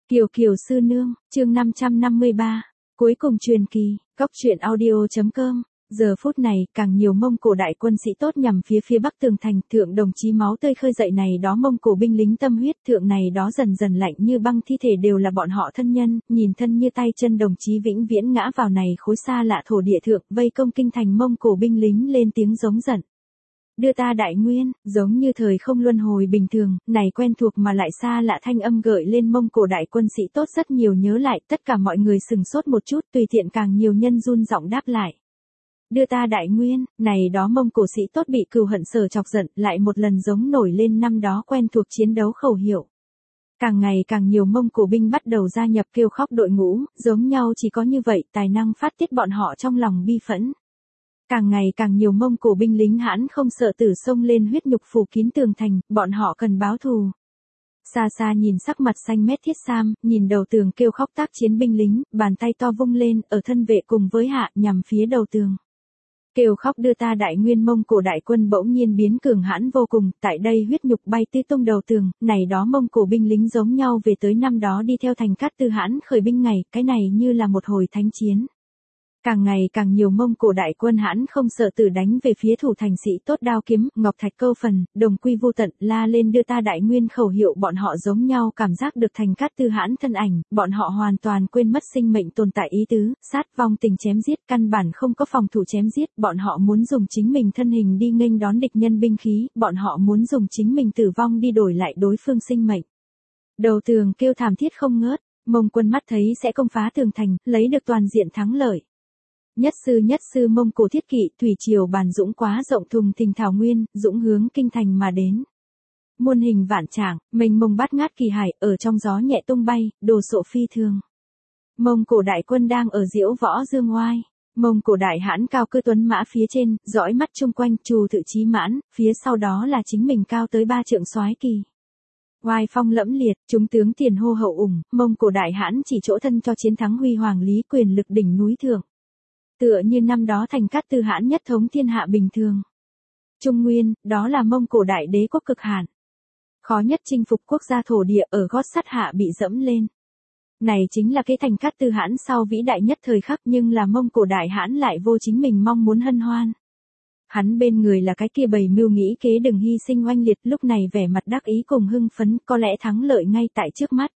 Kiều Kiều Sư Nương, chương 553, cuối cùng truyền kỳ, góc truyện audio.com. Giờ phút này, càng nhiều Mông Cổ đại quân sĩ tốt nhằm phía bắc tường thành, thượng đồng chí máu tươi khơi dậy này đó Mông Cổ binh lính tâm huyết, thượng này đó dần dần lạnh như băng thi thể đều là bọn họ thân nhân, nhìn thân như tay chân đồng chí vĩnh viễn ngã vào này khối xa lạ thổ địa thượng, vây công kinh thành Mông Cổ binh lính lên tiếng giống giận. Đưa ta đại nguyên, giống như thời không luân hồi bình thường, này quen thuộc mà lại xa lạ thanh âm gợi lên Mông Cổ đại quân sĩ tốt rất nhiều nhớ lại, tất cả mọi người sừng sốt một chút, tùy tiện càng nhiều nhân run giọng đáp lại. Đưa ta đại nguyên, này đó Mông Cổ sĩ tốt bị cừu hận sở chọc giận, lại một lần giống nổi lên năm đó quen thuộc chiến đấu khẩu hiệu. Càng ngày càng nhiều Mông Cổ binh bắt đầu gia nhập kêu khóc đội ngũ, giống nhau chỉ có như vậy tài năng phát tiết bọn họ trong lòng bi phẫn. Càng ngày càng nhiều Mông Cổ binh lính hãn không sợ tử xông lên huyết nhục phủ kín tường thành, bọn họ cần báo thù. Xa xa nhìn sắc mặt xanh mét Thiết Sam, nhìn đầu tường kêu khóc tác chiến binh lính, bàn tay to vung lên, ở thân vệ cùng với hạ nhằm phía đầu tường. Kêu khóc đưa ta đại nguyên Mông Cổ đại quân bỗng nhiên biến cường hãn vô cùng, tại đây huyết nhục bay tứ tung đầu tường, này đó Mông Cổ binh lính giống nhau về tới năm đó đi theo thành Cát Tư Hãn khởi binh ngày, cái này như là một hồi thánh chiến. Càng ngày càng nhiều Mông Cổ đại quân hãn không sợ tử đánh về phía thủ thành sĩ tốt đao kiếm, ngọc thạch câu phần, đồng quy vô tận, la lên đưa ta đại nguyên khẩu hiệu bọn họ giống nhau cảm giác được thành Cát Tư Hãn thân ảnh, bọn họ hoàn toàn quên mất sinh mệnh tồn tại ý tứ, sát vong tình chém giết căn bản không có phòng thủ chém giết, bọn họ muốn dùng chính mình thân hình đi nghênh đón địch nhân binh khí, bọn họ muốn dùng chính mình tử vong đi đổi lại đối phương sinh mệnh. Đầu tường kêu thảm thiết không ngớt, Mông quân mắt thấy sẽ công phá tường thành, lấy được toàn diện thắng lợi. Nhất sư Mông Cổ thiết kỵ, thủy triều bàn dũng quá rộng thùng thình thảo nguyên, dũng hướng kinh thành mà đến. Muôn hình vạn trạng, mênh mông bát ngát kỳ hải, ở trong gió nhẹ tung bay, đồ sộ phi thường. Mông Cổ đại quân đang ở diễu võ dương oai. Mông Cổ đại hãn cao cư tuấn mã phía trên, dõi mắt chung quanh, trù tự chí mãn, phía sau đó là chính mình cao tới 3 trượng soái kỳ. Oai phong lẫm liệt, chúng tướng tiền hô hậu ủng, Mông Cổ đại hãn chỉ chỗ thân cho chiến thắng huy hoàng lý quyền lực đỉnh núi thượng. Tựa như năm đó thành Cát Tư Hãn nhất thống thiên hạ bình thường. Trung Nguyên, đó là Mông Cổ đại đế quốc cực hạn. Khó nhất chinh phục quốc gia thổ địa ở gót sắt hạ bị dẫm lên. Này chính là cái thành Cát Tư Hãn sau vĩ đại nhất thời khắc, nhưng là Mông Cổ đại hãn lại vô chính mình mong muốn hân hoan. Hắn bên người là cái kia bầy mưu nghĩ kế đừng hy sinh oanh liệt, lúc này vẻ mặt đắc ý cùng hưng phấn, có lẽ thắng lợi ngay tại trước mắt.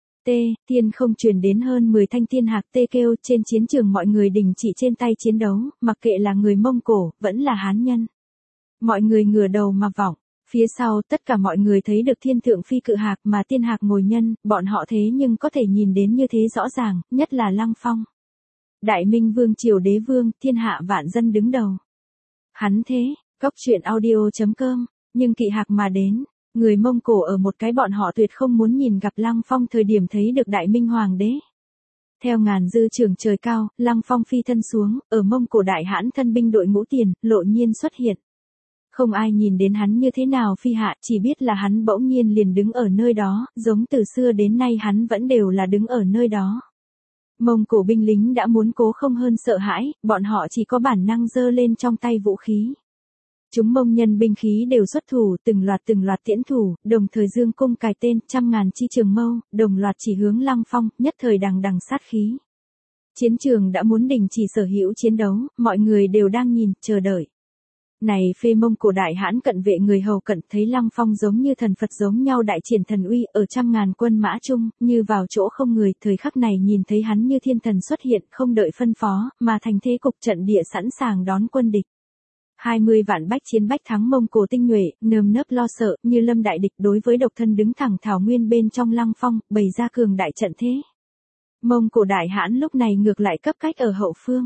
Tiên không truyền đến hơn 10 thanh thiên hạc tê kêu, trên chiến trường mọi người đình chỉ trên tay chiến đấu, mặc kệ là người Mông Cổ, vẫn là Hán nhân. Mọi người ngửa đầu mà vọng, phía sau tất cả mọi người thấy được thiên thượng phi cự hạc mà tiên hạc ngồi nhân, bọn họ thế nhưng có thể nhìn đến như thế rõ ràng, nhất là Lăng Phong. Đại Minh Vương triều đế vương, thiên hạ vạn dân đứng đầu. Hắn thế, góc truyện audio.com, nhưng kỵ hạc mà đến. Người Mông Cổ ở một cái bọn họ tuyệt không muốn nhìn gặp Lăng Phong thời điểm thấy được Đại Minh Hoàng đế. Theo ngàn dư trường trời cao, Lăng Phong phi thân xuống, ở Mông Cổ đại hãn thân binh đội ngũ tiền, lộ nhiên xuất hiện. Không ai nhìn đến hắn như thế nào phi hạ, chỉ biết là hắn bỗng nhiên liền đứng ở nơi đó, giống từ xưa đến nay hắn vẫn đều là đứng ở nơi đó. Mông Cổ binh lính đã muốn cố không hơn sợ hãi, bọn họ chỉ có bản năng giơ lên trong tay vũ khí. Chúng Mông nhân binh khí đều xuất thủ, từng loạt tiễn thủ, đồng thời dương cung cài tên, trăm ngàn chi trường mâu, đồng loạt chỉ hướng Lăng Phong, nhất thời đằng đằng sát khí. Chiến trường đã muốn đình chỉ sở hữu chiến đấu, mọi người đều đang nhìn, chờ đợi. Này phê Mông Cổ đại hãn cận vệ người hầu cận thấy Lăng Phong giống như thần Phật giống nhau đại triển thần uy ở trăm ngàn quân mã chung, như vào chỗ không người, thời khắc này nhìn thấy hắn như thiên thần xuất hiện, không đợi phân phó, mà thành thế cục trận địa sẵn sàng đón quân địch. 20 vạn bách chiến bách thắng Mông Cổ tinh nhuệ, nơm nớp lo sợ, như lâm đại địch đối với độc thân đứng thẳng thảo nguyên bên trong Lăng Phong, bày ra cường đại trận thế. Mông Cổ đại hãn lúc này ngược lại cấp cách ở hậu phương.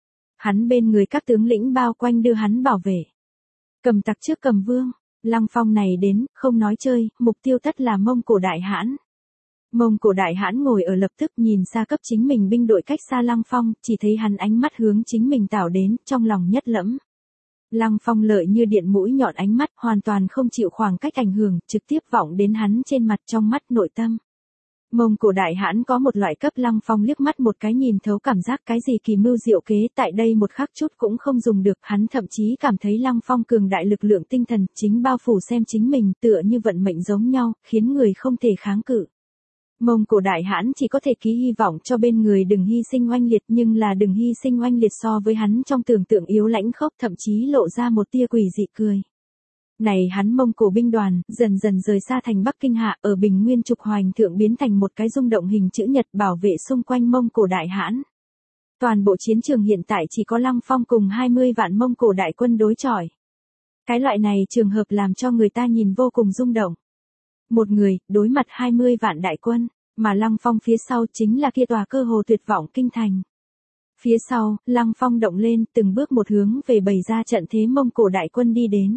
Hắn bên người các tướng lĩnh bao quanh đưa hắn bảo vệ. Cầm tặc trước cầm vương, Lăng Phong này đến, không nói chơi, mục tiêu tất là Mông Cổ đại hãn. Mông Cổ đại hãn ngồi ở lập tức nhìn xa cấp chính mình binh đội cách xa Lăng Phong, chỉ thấy hắn ánh mắt hướng chính mình tảo đến, trong lòng nhất lẫm. Lăng Phong lợi như điện mũi nhọn ánh mắt, hoàn toàn không chịu khoảng cách ảnh hưởng, trực tiếp vọng đến hắn trên mặt trong mắt nội tâm. Mông Cổ đại hãn có một loại cấp Lăng Phong liếc mắt một cái nhìn thấu cảm giác cái gì kỳ mưu diệu kế, tại đây một khắc chút cũng không dùng được, hắn thậm chí cảm thấy Lăng Phong cường đại lực lượng tinh thần, chính bao phủ xem chính mình, tựa như vận mệnh giống nhau, khiến người không thể kháng cự. Mông Cổ Đại Hãn chỉ có thể ký hy vọng cho bên người đừng hy sinh oanh liệt, nhưng là đừng hy sinh oanh liệt so với hắn trong tưởng tượng yếu lãnh khốc, thậm chí lộ ra một tia quỷ dị cười. Này hắn Mông Cổ binh đoàn, dần dần rời xa thành Bắc Kinh Hạ, ở Bình Nguyên trục hoành thượng biến thành một cái rung động hình chữ nhật bảo vệ xung quanh Mông Cổ Đại Hãn. Toàn bộ chiến trường hiện tại chỉ có Lăng Phong cùng 20 vạn Mông Cổ đại quân đối chọi. Cái loại này trường hợp làm cho người ta nhìn vô cùng rung động. Một người, đối mặt 20 vạn đại quân, mà Lăng Phong phía sau chính là kia tòa cơ hồ tuyệt vọng kinh thành. Phía sau, Lăng Phong động lên, từng bước một hướng về bày ra trận thế Mông Cổ đại quân đi đến.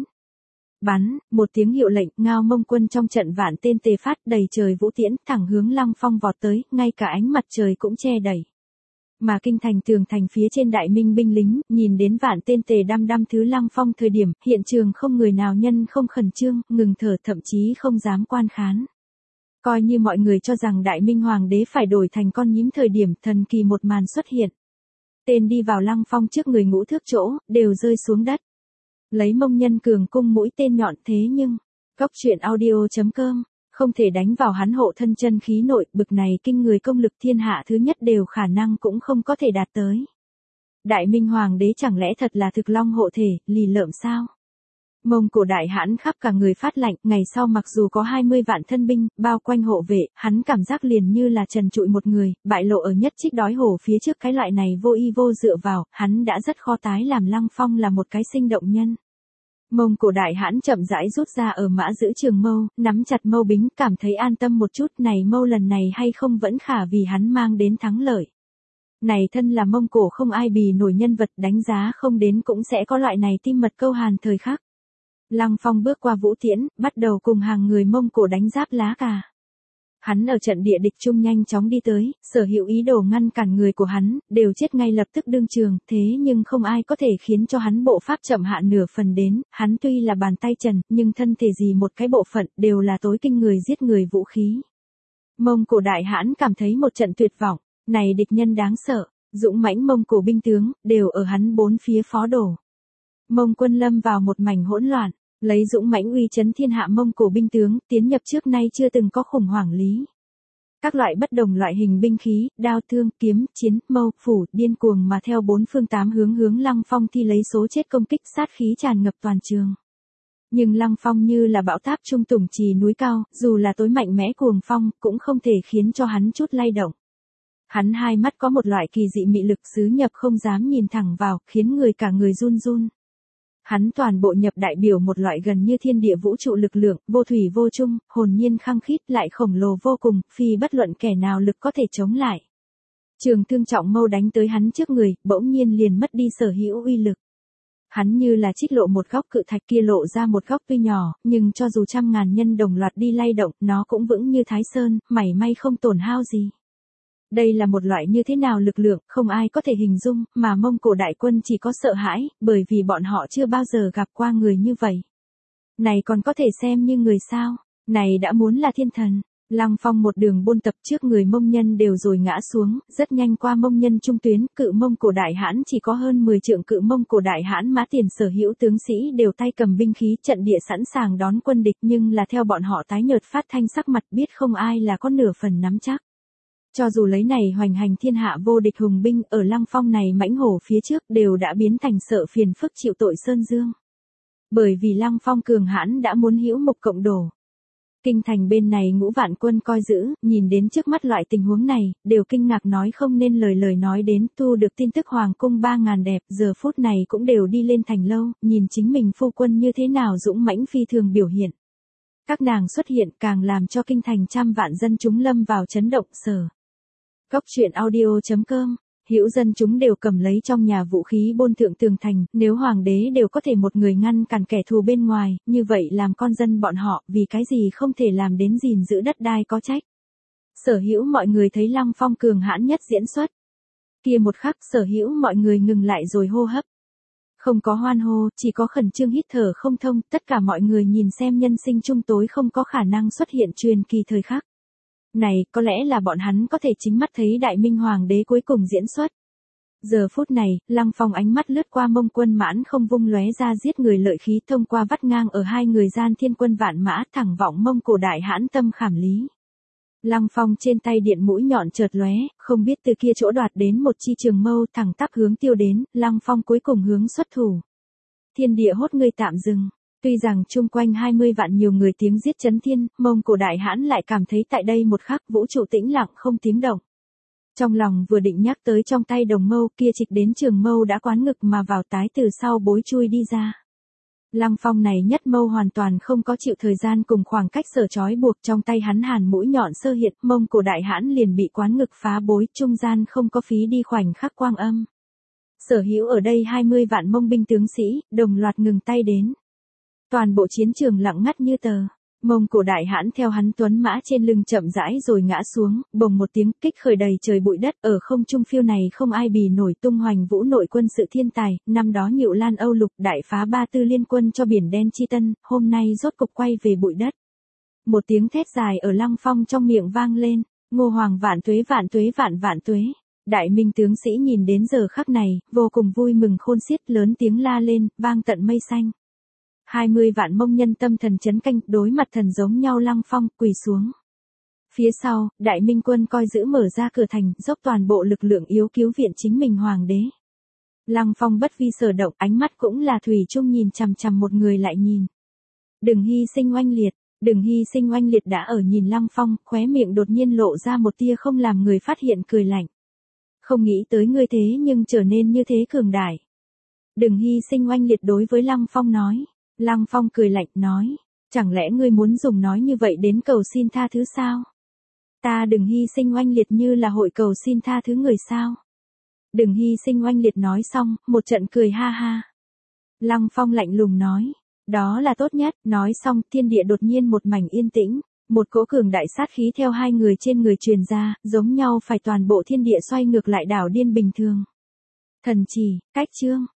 Bắn, một tiếng hiệu lệnh, ngao Mông quân trong trận vạn tên tề phát đầy trời vũ tiễn, thẳng hướng Lăng Phong vọt tới, ngay cả ánh mặt trời cũng che đẩy. Mà kinh thành tường thành phía trên đại minh binh lính, nhìn đến vạn tên tề đăm đăm thứ Lăng Phong thời điểm, hiện trường không người nào nhân không khẩn trương, ngừng thở, thậm chí không dám quan khán. Coi như mọi người cho rằng đại minh hoàng đế phải đổi thành con nhím thời điểm, thần kỳ một màn xuất hiện. Tên đi vào Lăng Phong trước người ngũ thước chỗ, đều rơi xuống đất. Lấy Mông Nhân cường cung mũi tên nhọn, thế nhưng, Cóc truyện audio.com, không thể đánh vào hắn hộ thân chân khí nội, bực này kinh người công lực thiên hạ thứ nhất đều khả năng cũng không có thể đạt tới. Đại Minh Hoàng đế chẳng lẽ thật là thực long hộ thể, lì lợm sao? Mông Cổ Đại Hãn khắp cả người phát lạnh, ngày sau mặc dù có 20 vạn thân binh, bao quanh hộ vệ, hắn cảm giác liền như là trần trụi một người, bại lộ ở nhất trích đói hổ phía trước cái loại này vô y vô dựa vào, hắn đã rất khó tái làm Lăng Phong là một cái sinh động nhân. Mông Cổ Đại Hãn chậm rãi rút ra ở mã giữ trường mâu, nắm chặt mâu bính, cảm thấy an tâm một chút, này mâu lần này hay không vẫn khả vì hắn mang đến thắng lợi. Này thân là Mông Cổ không ai bì nổi nhân vật, đánh giá không đến cũng sẽ có loại này tim mật câu hàn thời khắc. Lăng Phong bước qua vũ tiễn, bắt đầu cùng hàng người Mông Cổ đánh giáp lá cà. Hắn ở trận địa địch trung nhanh chóng đi tới, sở hữu ý đồ ngăn cản người của hắn, đều chết ngay lập tức đương trường, thế nhưng không ai có thể khiến cho hắn bộ pháp chậm hạ nửa phần đến, hắn tuy là bàn tay trần, nhưng thân thể gì một cái bộ phận, đều là tối kinh người giết người vũ khí. Mông Cổ Đại Hãn cảm thấy một trận tuyệt vọng, này địch nhân đáng sợ, dũng mãnh Mông Cổ binh tướng, đều ở hắn bốn phía phó đổ. Mông quân lâm vào một mảnh hỗn loạn. Lấy dũng mãnh uy chấn thiên hạ Mông Cổ binh tướng, tiến nhập trước nay chưa từng có khủng hoảng lý. Các loại bất đồng loại hình binh khí, đao thương, kiếm, chiến, mâu, phủ, điên cuồng mà theo bốn phương tám hướng Lăng Phong thi lấy số chết công kích, sát khí tràn ngập toàn trường. Nhưng Lăng Phong như là bão táp trung tùng trì núi cao, dù là tối mạnh mẽ cuồng phong, cũng không thể khiến cho hắn chút lay động. Hắn hai mắt có một loại kỳ dị mị lực xứ nhập không dám nhìn thẳng vào, khiến người cả người run run. Hắn toàn bộ nhập đại biểu một loại gần như thiên địa vũ trụ lực lượng, vô thủy vô chung, hồn nhiên khăng khít lại khổng lồ vô cùng, phi bất luận kẻ nào lực có thể chống lại. Trường thương trọng mâu đánh tới hắn trước người, bỗng nhiên liền mất đi sở hữu uy lực. Hắn như là trích lộ một góc cự thạch kia lộ ra một góc tuy nhỏ, nhưng cho dù trăm ngàn nhân đồng loạt đi lay động, nó cũng vững như Thái Sơn, mảy may không tổn hao gì. Đây là một loại như thế nào lực lượng, không ai có thể hình dung, mà Mông Cổ đại quân chỉ có sợ hãi, bởi vì bọn họ chưa bao giờ gặp qua người như vậy. Này còn có thể xem như người sao? Này đã muốn là thiên thần. Lăng Phong một đường buôn tập trước người Mông nhân đều rồi ngã xuống, rất nhanh qua Mông nhân trung tuyến, cự Mông Cổ Đại Hãn chỉ có hơn 10 trượng cự Mông Cổ Đại Hãn mã tiền sở hữu tướng sĩ đều tay cầm binh khí trận địa sẵn sàng đón quân địch, nhưng là theo bọn họ tái nhợt phát thanh sắc mặt biết không ai là có nửa phần nắm chắc. Cho dù lấy này hoành hành thiên hạ vô địch hùng binh ở Lăng Phong này mãnh hổ phía trước đều đã biến thành sợ phiền phức chịu tội sơn dương. Bởi vì Lăng Phong cường hãn đã muốn hữu mục cộng đổ. Kinh thành bên này ngũ vạn quân coi giữ, nhìn đến trước mắt loại tình huống này, đều kinh ngạc nói không nên lời nói đến, thu được tin tức hoàng cung 3.000 đẹp, giờ phút này cũng đều đi lên thành lâu, nhìn chính mình phu quân như thế nào dũng mãnh phi thường biểu hiện. Các nàng xuất hiện càng làm cho kinh thành trăm vạn dân chúng lâm vào chấn động sở. Cóc truyện audio.com, hữu dân chúng đều cầm lấy trong nhà vũ khí bôn thượng tường thành, nếu hoàng đế đều có thể một người ngăn cản kẻ thù bên ngoài, như vậy làm con dân bọn họ, vì cái gì không thể làm đến gìn giữ đất đai có trách. Sở hữu mọi người thấy Lăng Phong cường hãn nhất diễn xuất. Kia một khắc sở hữu mọi người ngừng lại rồi hô hấp. Không có hoan hô, chỉ có khẩn trương hít thở không thông, tất cả mọi người nhìn xem nhân sinh trung tối không có khả năng xuất hiện truyền kỳ thời khắc. Này, có lẽ là bọn hắn có thể chính mắt thấy Đại Minh Hoàng đế cuối cùng diễn xuất. Giờ phút này, Lăng Phong ánh mắt lướt qua Mông quân mãn không vung lóe ra giết người lợi khí thông qua vắt ngang ở hai người gian thiên quân vạn mã thẳng vọng Mông Cổ Đại Hãn tâm khảm lý. Lăng Phong trên tay điện mũi nhọn chợt lóe, không biết từ kia chỗ đoạt đến một chi trường mâu thẳng tắp hướng tiêu đến, Lăng Phong cuối cùng hướng xuất thủ. Thiên địa hốt ngươi tạm dừng. Tuy rằng chung quanh 20 vạn nhiều người tiếng giết chấn thiên, Mông Cổ đại hãn lại cảm thấy tại đây một khắc vũ trụ tĩnh lặng không tiếng động. Trong lòng vừa định nhắc tới trong tay đồng mâu kia trịch đến trường mâu đã quán ngực mà vào tái từ sau bối chui đi ra. Lăng Phong này nhất mâu hoàn toàn không có chịu thời gian cùng khoảng cách sở trói buộc, trong tay hắn hàn mũi nhọn sơ hiện, Mông Cổ đại hãn liền bị quán ngực phá bối, trung gian không có phí đi khoảnh khắc quang âm. Sở hữu ở đây 20 vạn Mông binh tướng sĩ, đồng loạt ngừng tay đến. Toàn bộ chiến trường lặng ngắt như tờ. Mông Cổ đại hãn theo hắn tuấn mã trên lưng chậm rãi rồi ngã xuống, bồng một tiếng kích khởi đầy trời bụi đất, ở không trung phiêu này không ai bì nổi tung hoành vũ nội quân sự thiên tài, năm đó Nhựu Lan Âu Lục đại phá ba tư liên quân cho biển đen chi tân, hôm nay rốt cục quay về bụi đất. Một tiếng thét dài ở Lăng Phong trong miệng vang lên, Ngô Hoàng vạn tuế vạn tuế vạn vạn tuế. Đại minh tướng sĩ nhìn đến giờ khắc này, vô cùng vui mừng khôn xiết, lớn tiếng la lên, vang tận mây xanh. 20 vạn Mông nhân tâm thần chấn canh, đối mặt thần giống nhau Lăng Phong, quỳ xuống. Phía sau, đại minh quân coi giữ mở ra cửa thành, dốc toàn bộ lực lượng yếu cứu viện chính mình hoàng đế. Lăng Phong bất vi sở động, ánh mắt cũng là thủy chung nhìn chằm chằm một người lại nhìn. Đừng hy sinh oanh liệt, đừng hy sinh oanh liệt đã ở nhìn Lăng Phong, khóe miệng đột nhiên lộ ra một tia không làm người phát hiện cười lạnh. Không nghĩ tới ngươi thế nhưng trở nên như thế cường đại. Đừng hy sinh oanh liệt đối với Lăng Phong nói. Lăng Phong cười lạnh nói, chẳng lẽ ngươi muốn dùng nói như vậy đến cầu xin tha thứ sao? Ta đừng hy sinh oanh liệt như là hội cầu xin tha thứ người sao? Đừng hy sinh oanh liệt nói xong, một trận cười ha ha. Lăng Phong lạnh lùng nói, đó là tốt nhất, nói xong thiên địa đột nhiên một mảnh yên tĩnh, một cỗ cường đại sát khí theo hai người trên người truyền ra, giống nhau phải toàn bộ thiên địa xoay ngược lại đảo điên bình thường. Thần chỉ, cách chương.